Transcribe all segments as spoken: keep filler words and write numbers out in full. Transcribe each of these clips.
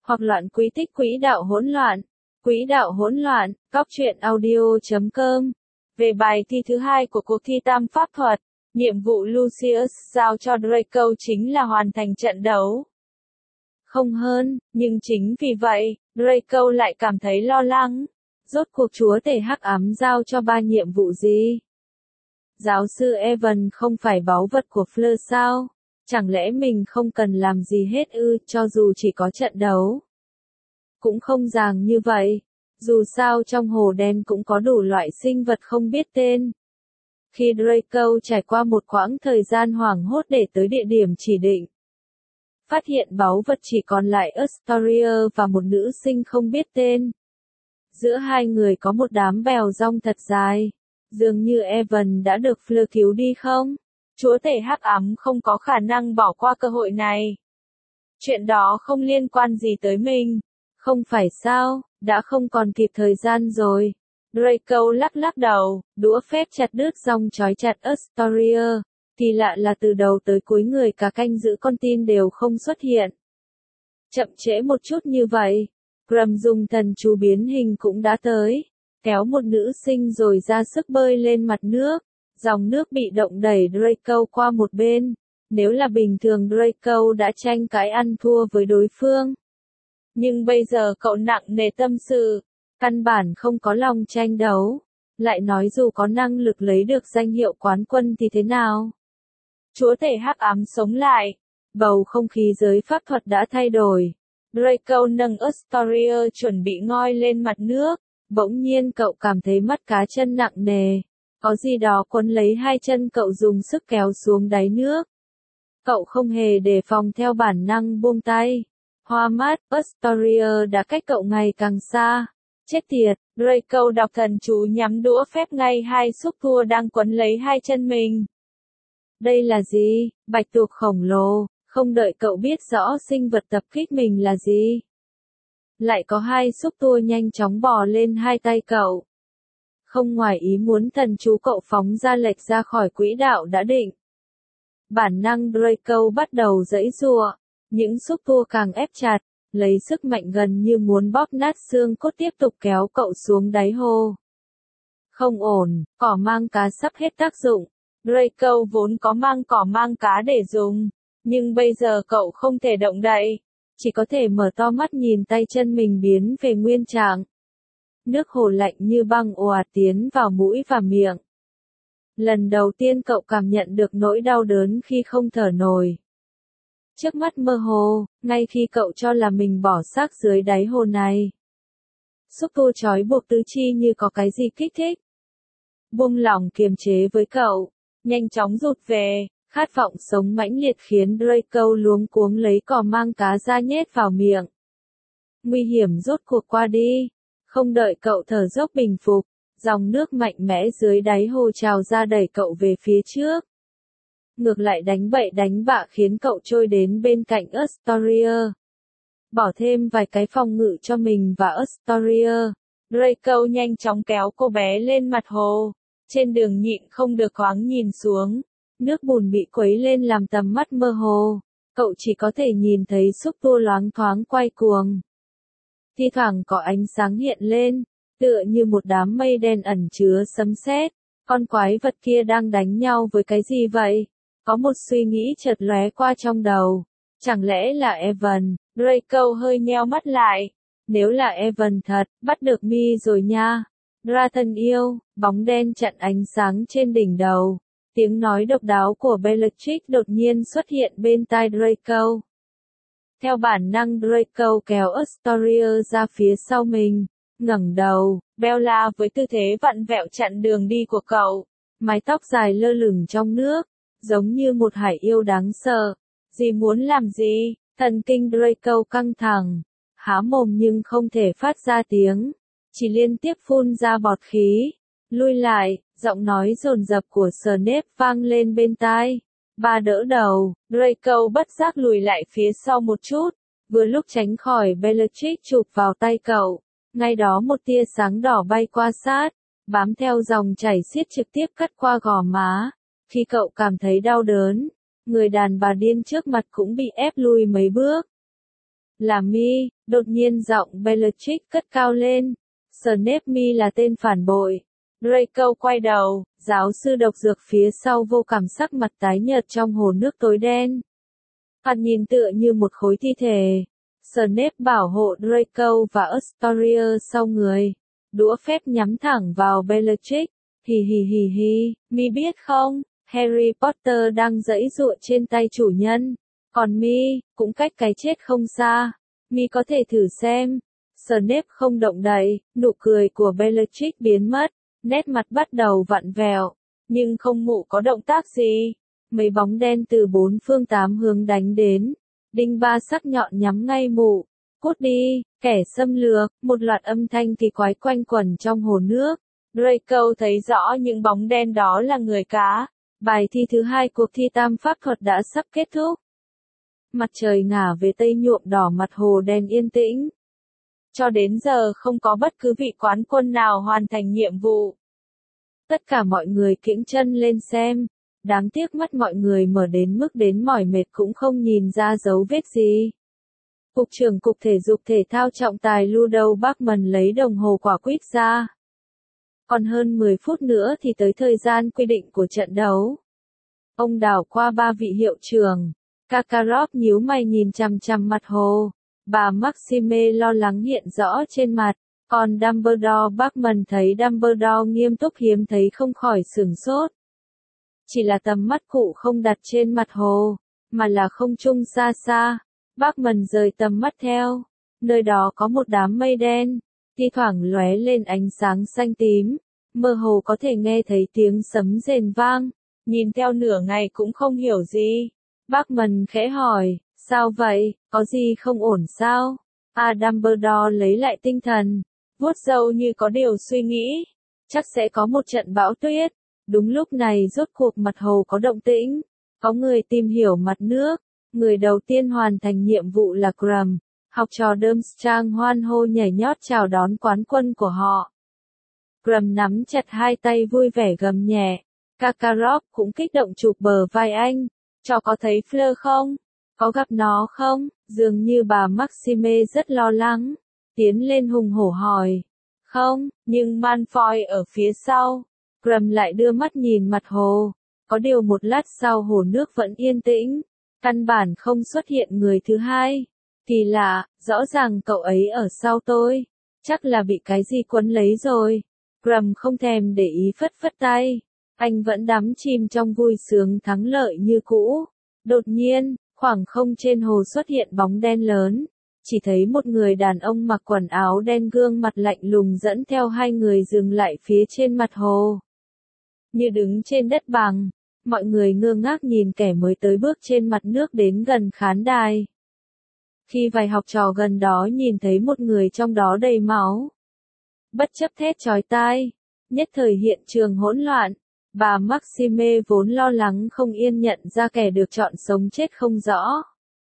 hoặc loạn quỹ tích quỹ đạo hỗn loạn. Quỹ đạo hỗn loạn, góc truyện audio chấm com. Về bài thi thứ hai của cuộc thi tam pháp thuật, nhiệm vụ Lucius giao cho Draco chính là hoàn thành trận đấu. Không hơn, nhưng chính vì vậy, Draco lại cảm thấy lo lắng. Rốt cuộc chúa tể hắc ám giao cho ba nhiệm vụ gì? Giáo sư Evan không phải báu vật của Fleur sao? Chẳng lẽ mình không cần làm gì hết ư, cho dù chỉ có trận đấu? Cũng không dàng như vậy. Dù sao trong hồ đen cũng có đủ loại sinh vật không biết tên. Khi Draco trải qua một quãng thời gian hoảng hốt để tới địa điểm chỉ định, phát hiện báu vật chỉ còn lại Astoria và một nữ sinh không biết tên. Giữa hai người có một đám bèo rong thật dài. Dường như Evan đã được Fleur cứu đi không? Chúa tể hắc ám không có khả năng bỏ qua cơ hội này. Chuyện đó không liên quan gì tới mình. Không phải sao, đã không còn kịp thời gian rồi. Draco lắc lắc đầu, đũa phép chặt đứt rong trói chặt Astoria. Kỳ lạ là từ đầu tới cuối người cả canh giữ con tin đều không xuất hiện. Chậm trễ một chút như vậy, Grum dùng thần chú biến hình cũng đã tới, kéo một nữ sinh rồi ra sức bơi lên mặt nước. Dòng nước bị động đẩy Draco qua một bên. Nếu là bình thường Draco đã tranh cãi ăn thua với đối phương. Nhưng bây giờ cậu nặng nề tâm sự, căn bản không có lòng tranh đấu. Lại nói dù có năng lực lấy được danh hiệu quán quân thì thế nào? Chúa tể hắc ám sống lại. Bầu không khí giới pháp thuật đã thay đổi. Draco nâng Astoria chuẩn bị ngoi lên mặt nước. Bỗng nhiên cậu cảm thấy mắt cá chân nặng nề. Có gì đó quấn lấy hai chân cậu dùng sức kéo xuống đáy nước. Cậu không hề đề phòng theo bản năng buông tay. Hoa mắt, Astoria đã cách cậu ngày càng xa. Chết tiệt, Draco đọc thần chú nhắm đũa phép ngay hai xúc tua đang quấn lấy hai chân mình. Đây là gì? Bạch tuộc khổng lồ, không đợi cậu biết rõ sinh vật tập kích mình là gì. Lại có hai xúc tua nhanh chóng bò lên hai tay cậu. Không ngoài ý muốn thần chú cậu phóng ra lệch ra khỏi quỹ đạo đã định. Bản năng Draco bắt đầu giãy giụa, những xúc tua càng ép chặt, lấy sức mạnh gần như muốn bóp nát xương cốt tiếp tục kéo cậu xuống đáy hồ. Không ổn, cỏ mang cá sắp hết tác dụng. Draco vốn có mang cỏ mang cá để dùng, nhưng bây giờ cậu không thể động đậy, chỉ có thể mở to mắt nhìn tay chân mình biến về nguyên trạng. Nước hồ lạnh như băng ùa tiến vào mũi và miệng. Lần đầu tiên cậu cảm nhận được nỗi đau đớn khi không thở nổi. Trước mắt mơ hồ, ngay khi cậu cho là mình bỏ xác dưới đáy hồ này. Xúc tua trói buộc tứ chi như có cái gì kích thích. Buông lỏng kiềm chế với cậu, nhanh chóng rụt về, khát vọng sống mãnh liệt khiến Draco luống cuống lấy cỏ mang cá ra nhét vào miệng. Nguy hiểm rốt cuộc qua đi. Không đợi cậu thở dốc bình phục, dòng nước mạnh mẽ dưới đáy hồ trào ra đẩy cậu về phía trước. Ngược lại đánh bậy đánh bạ khiến cậu trôi đến bên cạnh Astoria. Bỏ thêm vài cái phòng ngự cho mình và Astoria. Draco nhanh chóng kéo cô bé lên mặt hồ. Trên đường nhịn không được thoáng nhìn xuống. Nước bùn bị quấy lên làm tầm mắt mơ hồ. Cậu chỉ có thể nhìn thấy xúc tua loáng thoáng quay cuồng. Thi thoảng có ánh sáng hiện lên, tựa như một đám mây đen ẩn chứa sấm sét. Con quái vật kia đang đánh nhau với cái gì vậy? Có một suy nghĩ chợt lóe qua trong đầu. Chẳng lẽ là Evan? Draco hơi nheo mắt lại. Nếu là Evan thật, bắt được mi rồi nha. Ra thân yêu, bóng đen chặn ánh sáng trên đỉnh đầu. Tiếng nói độc đáo của Bellatrix đột nhiên xuất hiện bên tai Draco. Theo bản năng Draco kéo Astoria ra phía sau mình, ngẩng đầu, Bella với tư thế vặn vẹo chặn đường đi của cậu, mái tóc dài lơ lửng trong nước, giống như một hải yêu đáng sợ. Dì muốn làm gì? Thần kinh Draco căng thẳng, há mồm nhưng không thể phát ra tiếng, chỉ liên tiếp phun ra bọt khí. Lui lại, giọng nói dồn dập của Snape vang lên bên tai. Ba đỡ đầu, Draco bất giác lùi lại phía sau một chút, vừa lúc tránh khỏi Bellatrix chụp vào tay cậu. Ngay đó một tia sáng đỏ bay qua sát, bám theo dòng chảy xiết trực tiếp cắt qua gò má. Khi cậu cảm thấy đau đớn, người đàn bà điên trước mặt cũng bị ép lùi mấy bước. Là mi, đột nhiên giọng Bellatrix cất cao lên. Snape mi là tên phản bội. Draco quay đầu, giáo sư độc dược phía sau vô cảm sắc mặt tái nhợt trong hồ nước tối đen. Hắn nhìn tựa như một khối thi thể. Snape bảo hộ Draco và Astoria sau người. Đũa phép nhắm thẳng vào Bellatrix. Hì hì hì hì, mi biết không, Harry Potter đang giãy giụa trên tay chủ nhân. Còn mi, cũng cách cái chết không xa. Mi có thể thử xem. Snape không động đậy, nụ cười của Bellatrix biến mất. Nét mặt bắt đầu vặn vẹo. Nhưng không mụ có động tác gì. Mấy bóng đen từ bốn phương tám hướng đánh đến. Đinh ba sắc nhọn nhắm ngay mụ. Cút đi, kẻ xâm lược, một loạt âm thanh kỳ quái quanh quẩn trong hồ nước. Draco thấy rõ những bóng đen đó là người cá. Bài thi thứ hai cuộc thi tam pháp thuật đã sắp kết thúc. Mặt trời ngả về tây nhuộm đỏ mặt hồ đen yên tĩnh. Cho đến giờ không có bất cứ vị quán quân nào hoàn thành nhiệm vụ. Tất cả mọi người kiễng chân lên xem. Đáng tiếc mắt mọi người mở đến mức đến mỏi mệt cũng không nhìn ra dấu vết gì. Cục trưởng Cục Thể dục Thể thao trọng tài Ludo Bachmann lấy đồng hồ quả quýt ra. Còn hơn mười phút nữa thì tới thời gian quy định của trận đấu. Ông đảo qua ba vị hiệu trưởng. Karkaroff nhíu mày nhìn chằm chằm mặt hồ. Bà Maxime lo lắng hiện rõ trên mặt. Còn Dumbledore Bachmann thấy Dumbledore nghiêm túc hiếm thấy không khỏi sửng sốt. Chỉ là tầm mắt cụ không đặt trên mặt hồ, mà là không trung xa xa. Bachmann rời tầm mắt theo. Nơi đó có một đám mây đen, thi thoảng lóe lên ánh sáng xanh tím. Mơ hồ có thể nghe thấy tiếng sấm rền vang. Nhìn theo nửa ngày cũng không hiểu gì. Bachmann khẽ hỏi, sao vậy, có gì không ổn sao? À Dumbledore lấy lại tinh thần, vuốt râu như có điều suy nghĩ. Chắc sẽ có một trận bão tuyết. Đúng lúc này rốt cuộc mặt hồ có động tĩnh. Có người tìm hiểu mặt nước. Người đầu tiên hoàn thành nhiệm vụ là Krum. Học trò Durmstrang hoan hô nhảy nhót chào đón quán quân của họ. Krum nắm chặt hai tay vui vẻ gầm nhẹ. Karkaroff cũng kích động chụp bờ vai anh. Trò có thấy Fleur không? Có gặp nó không? Dường như bà Maxime rất lo lắng. Tiến lên hùng hổ hỏi. Không, nhưng Malfoy ở phía sau. Krum lại đưa mắt nhìn mặt hồ. Có điều một lát sau hồ nước vẫn yên tĩnh. Căn bản không xuất hiện người thứ hai. Kỳ lạ, rõ ràng cậu ấy ở sau tôi. Chắc là bị cái gì quấn lấy rồi. Krum không thèm để ý phất phất tay. Anh vẫn đắm chìm trong vui sướng thắng lợi như cũ. Đột nhiên, khoảng không trên hồ xuất hiện bóng đen lớn. Chỉ thấy một người đàn ông mặc quần áo đen gương mặt lạnh lùng dẫn theo hai người dừng lại phía trên mặt hồ. Như đứng trên đất bằng, mọi người ngơ ngác nhìn kẻ mới tới bước trên mặt nước đến gần khán đài. Khi vài học trò gần đó nhìn thấy một người trong đó đầy máu. Bất chấp thét chói tai, nhất thời hiện trường hỗn loạn. Bà Maxime vốn lo lắng không yên nhận ra kẻ được chọn sống chết không rõ.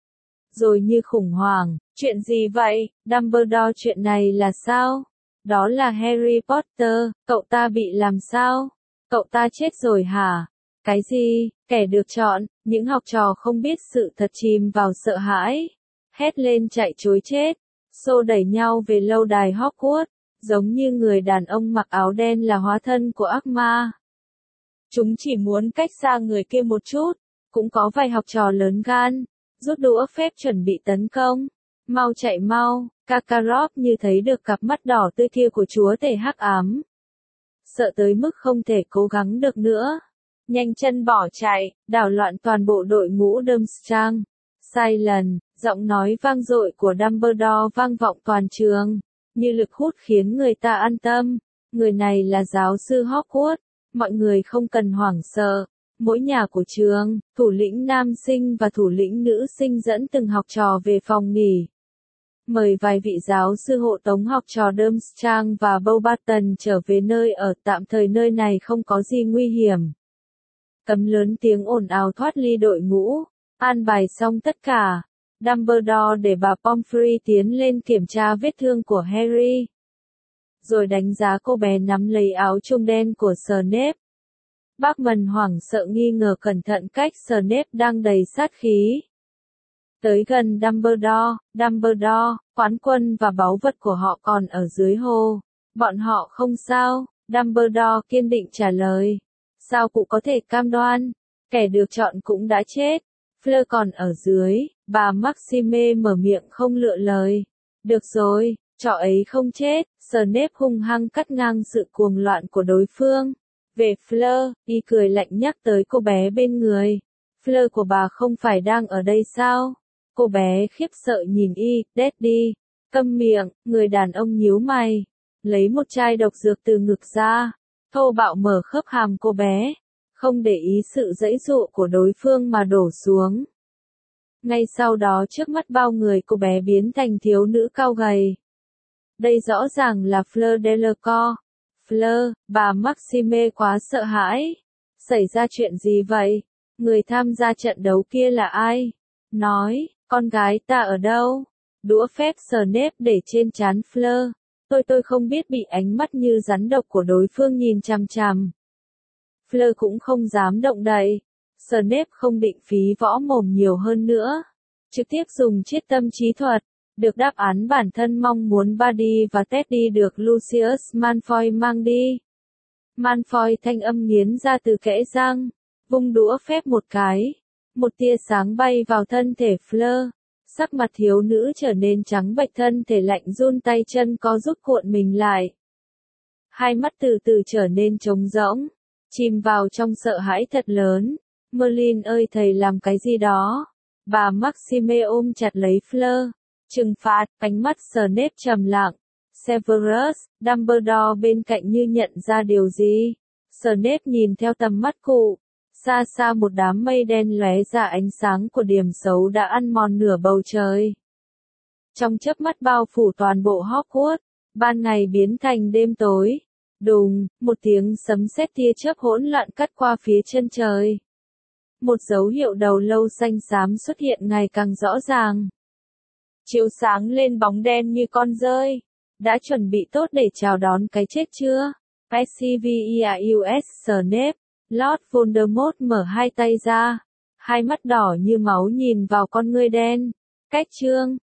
Rồi như khủng hoảng, chuyện gì vậy, Dumbledore chuyện này là sao? Đó là Harry Potter, cậu ta bị làm sao? Cậu ta chết rồi hả? Cái gì, kẻ được chọn, những học trò không biết sự thật chìm vào sợ hãi. Hét lên chạy trối chết, xô đẩy nhau về lâu đài Hogwarts, giống như người đàn ông mặc áo đen là hóa thân của ác ma. Chúng chỉ muốn cách xa người kia một chút, cũng có vài học trò lớn gan, rút đũa phép chuẩn bị tấn công. Mau chạy mau, Karkaroff như thấy được cặp mắt đỏ tươi kia của chúa tể hắc ám. Sợ tới mức không thể cố gắng được nữa. Nhanh chân bỏ chạy, đảo loạn toàn bộ đội ngũ Durmstrang. Silence, giọng nói vang dội của Dumbledore vang vọng toàn trường, như lực hút khiến người ta an tâm. Người này là giáo sư Hogwarts, mọi người không cần hoảng sợ. Mỗi nhà của trường, thủ lĩnh nam sinh và thủ lĩnh nữ sinh dẫn từng học trò về phòng nghỉ. Mời vài vị giáo sư hộ tống học trò Durmstrang và Beauxbaton trở về nơi ở tạm thời, nơi này không có gì nguy hiểm. Cấm lớn tiếng ồn ào thoát ly đội ngũ, an bài xong tất cả. Dumbledore để bà Pomfrey tiến lên kiểm tra vết thương của Harry. Rồi đánh giá cô bé nắm lấy áo chông đen của Snape. Bachmann hoảng sợ nghi ngờ cẩn thận cách Snape đang đầy sát khí. Tới gần Dumbledore, Dumbledore, quán quân và báu vật của họ còn ở dưới hồ. Bọn họ không sao, Dumbledore kiên định trả lời. Sao cụ có thể cam đoan? Kẻ được chọn cũng đã chết. Fleur còn ở dưới, bà Maxime mở miệng không lựa lời. Được rồi, trò ấy không chết, Snape hung hăng cắt ngang sự cuồng loạn của đối phương. Về Fleur, y cười lạnh nhắc tới cô bé bên người. Fleur của bà không phải đang ở đây sao? Cô bé khiếp sợ nhìn y, Daddy. Câm miệng, người đàn ông nhíu mày. Lấy một chai độc dược từ ngực ra. Thô bạo mở khớp hàm cô bé. Không để ý sự giãy giụa của đối phương mà đổ xuống. Ngay sau đó trước mắt bao người cô bé biến thành thiếu nữ cao gầy. Đây rõ ràng là Fleur Delacour. Fleur, bà Maxime quá sợ hãi. Xảy ra chuyện gì vậy? Người tham gia trận đấu kia là ai? Nói, con gái ta ở đâu? Đũa phép Snape để trên trán Fleur. Tôi tôi không biết bị ánh mắt như rắn độc của đối phương nhìn chằm chằm. Fleur cũng không dám động đậy. Snape không định phí võ mồm nhiều hơn nữa. Trực tiếp dùng chiết tâm trí thuật. Được đáp án bản thân mong muốn Barty và Teddy được Lucius Malfoy mang đi. Malfoy thanh âm nghiến ra từ kẽ răng. Vung đũa phép một cái. Một tia sáng bay vào thân thể Fleur. Sắc mặt thiếu nữ trở nên trắng bệch, thân thể lạnh run, tay chân có rút cuộn mình lại. Hai mắt từ từ trở nên trống rỗng. Chìm vào trong sợ hãi thật lớn. Merlin ơi, thầy làm cái gì đó? Bà Maxime ôm chặt lấy Fleur. Trừng phạt, ánh mắt Snape trầm lặng. Severus, Dumbledore bên cạnh như nhận ra điều gì. Snape nhìn theo tầm mắt cụ. Xa xa một đám mây đen lóe ra ánh sáng của điểm xấu đã ăn mòn nửa bầu trời. Trong chớp mắt bao phủ toàn bộ Hogwarts, ban ngày biến thành đêm tối. Đùng, một tiếng sấm sét tia chớp hỗn loạn cắt qua phía chân trời. Một dấu hiệu đầu lâu xanh xám xuất hiện ngày càng rõ ràng. Chiếu sáng lên bóng đen như con dơi. Đã chuẩn bị tốt để chào đón cái chết chưa? Severus Snape. Lord Voldemort mở hai tay ra. Hai mắt đỏ như máu nhìn vào con ngươi đen. Cách chương.